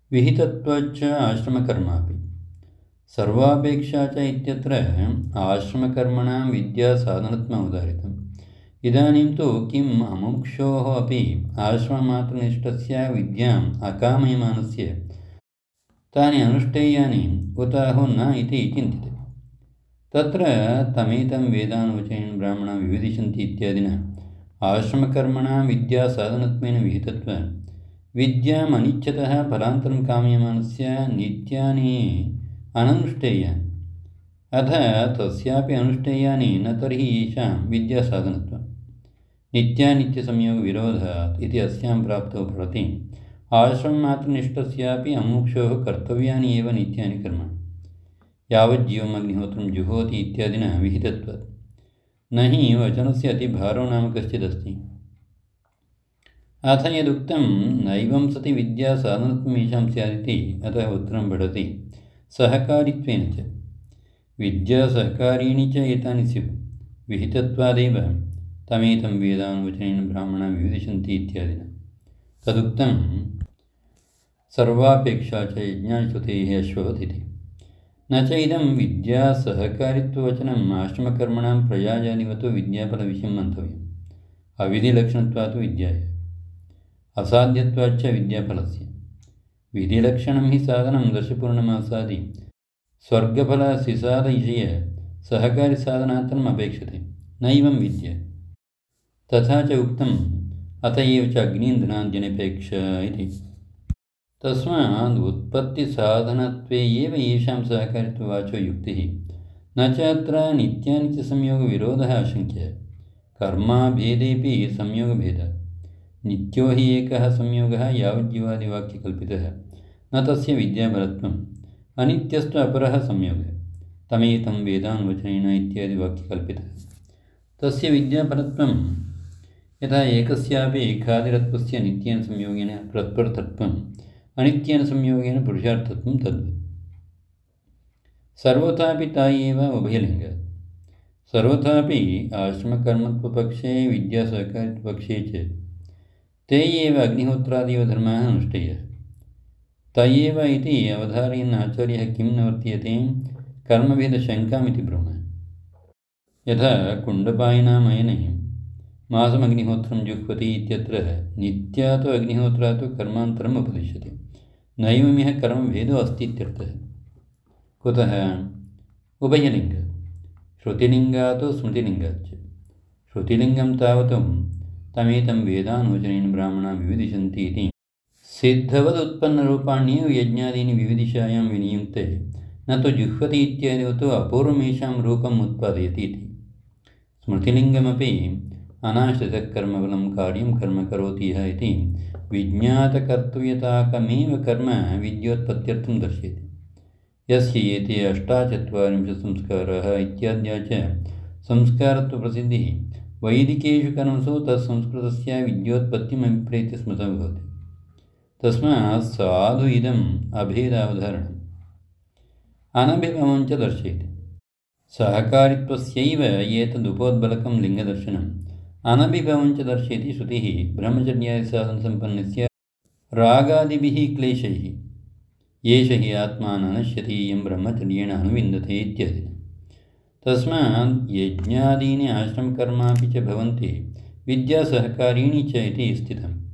विहितत्वाच्च आश्रमकर्मापि सर्वापेक्षा च इत्यत्र आश्रमकर्मणां विद्यासाधनत्वम् उदाहृतम्। इदानीं तु किम् अमुमुक्षोः अपि आश्रममात्रनिष्ठस्य विद्याम् अकामयमानस्य तानि अनुष्ठेयानि उत अहो न इति चिन्त्यते। तत्र तमेतं वेदानुवचनेन ब्राह्मणाः विविदिशन्ति इत्यादिना आश्रमकर्मणां विद्यासाधनत्वेन विहितत्वात् विद्याम् अनिच्छतः फलान्तरं कामयमानस्य नित्यानि अननुष्ठेयानि अथ तस्यापि अनुष्ठेयानि न तर्हि येषां विद्यासाधनत्वम् नित्यानित्यसंयोगविरोधात् इति अस्यां प्राप्तौ भवति आश्रममात्रनिष्ठस्यापि अमुमुक्षोः कर्तव्यानि एव नित्यानि कर्माणि यावज्जीवम् अग्निहोत्रं जुहोति इत्यादिना विहितत्वात् न हि वचनस्य अतिभारो नाम कश्चिदस्ति। अथ यदुक्तं नैवं सति विद्यासाधनत्वम् येषां स्यादिति अतः उत्तरं पठति सहकारित्वेन च विद्यासहकारीणि च एतानि स्युः विहितत्वादेव तमेतं वेदानुवचनेन ब्राह्मणाः विविदिशन्ति इत्यादिना तदुक्तं सर्वापेक्षा च यज्ञाश्रुतेः अश्ववदिति न च इदं विद्यासहकारित्ववचनम् आश्रमकर्मणां प्रयाजादिवतो विद्याफलविषयं मन्तव्यम् अविधिलक्षणत्वात् विद्याय असाध्यत्वाच्च विद्याफलस्य विधिलक्षणं हि साधनं दर्शपूर्णमासादि स्वर्गफलसिसादविषय सहकारिसाधनार्थम् अपेक्षते नैवं विद्या तथा च उक्तम् अत एव च अग्नीन्द्रनाद्यनपेक्षा इति तस्मात् उत्पत्तिसाधनत्वे एव येषां सहकारित्ववाचो युक्तिः न च अत्र नित्यानित्यसंयोगविरोधः आशङ्क्यः कर्माभेदेऽपि संयोगभेदः नित्यो हि एकः संयोगः यावज्जीवादिवाक्यकल्पितः न तस्य विद्याफलत्वम् अनित्यस्तु अपरः संयोगः तमेतं वेदानुवचनेन इत्यादिवाक्यकल्पितः तस्य विद्याफलत्वं यथा एकस्यापि एकादिरत्वस्य नित्येन संयोगेन प्रत्वर्थत्वम् अनित्येन संयोगेन पुरुषार्थत्वं तद्वत् सर्वथापि ता एव उभयलिङ्गात् सर्वथापि आश्रमकर्मत्वपक्षे विद्यासहकारित्वपक्षे च ते एव अग्निहोत्रादीव धर्माः अनुष्ठेयः त एव इति अवधारयन् आचार्यः किं न वर्तीयते कर्मभेदशङ्कामिति ब्रूमः यथा कुण्डपायिनामयने मासमग्निहोत्रं जुह्वति इत्यत्र नित्या तु अग्निहोत्रा तु कर्मान्तरम् उपदिश्यते नैवं यः कर्मभेदो अस्ति इत्यर्थः कुतः उभयलिङ्गात् श्रुतिलिङ्गात् स्मृतिलिङ्गाच्च श्रुतिलिङ्गं तावत् तमेतं वेदानुवचनेन ब्राह्मणाः विविदिशन्ति इति सिद्धवदुत्पन्नरूपाण्येव यज्ञादीनि विविदिशायां विनियुक्ते न तु जुह्वति इत्यादिवतो अपूर्वमेषां रूपम् उत्पादयति इति स्मृतिलिङ्गमपि अनाश्रितः कर्मफलं कार्यं कर्म करोति यः इति विज्ञातकर्तव्यताकमेव कर्म विद्योत्पत्त्यर्थं दर्शयति यस्य एते 48 संस्काराः इत्याद्या च संस्कारत्वप्रसिद्धिः वैदिकेषु कर्मसु तत्संस्कृतस्य विद्योत्पत्तिमभिप्रेत्य स्मृतं भवति तस्मात् साधु इदम् अभेदावधारणम् अनभिभवं च दर्शयति सहकारित्वस्यैव एतदुपोद्बलकं लिङ्गदर्शनम् अनभिभवं च दर्शयति श्रुतिः ब्रह्मचर्यादिसाधनसम्पन्नस्य रागादिभिः क्लेशैः एष हि आत्मा नश्यति इयं ब्रह्मचर्येण अनुविन्दते इत्यादिना तस्मात् यज्ञादीनि आश्रमकर्मापि च भवन्ति विद्यासहकारीणि च इति स्थितम्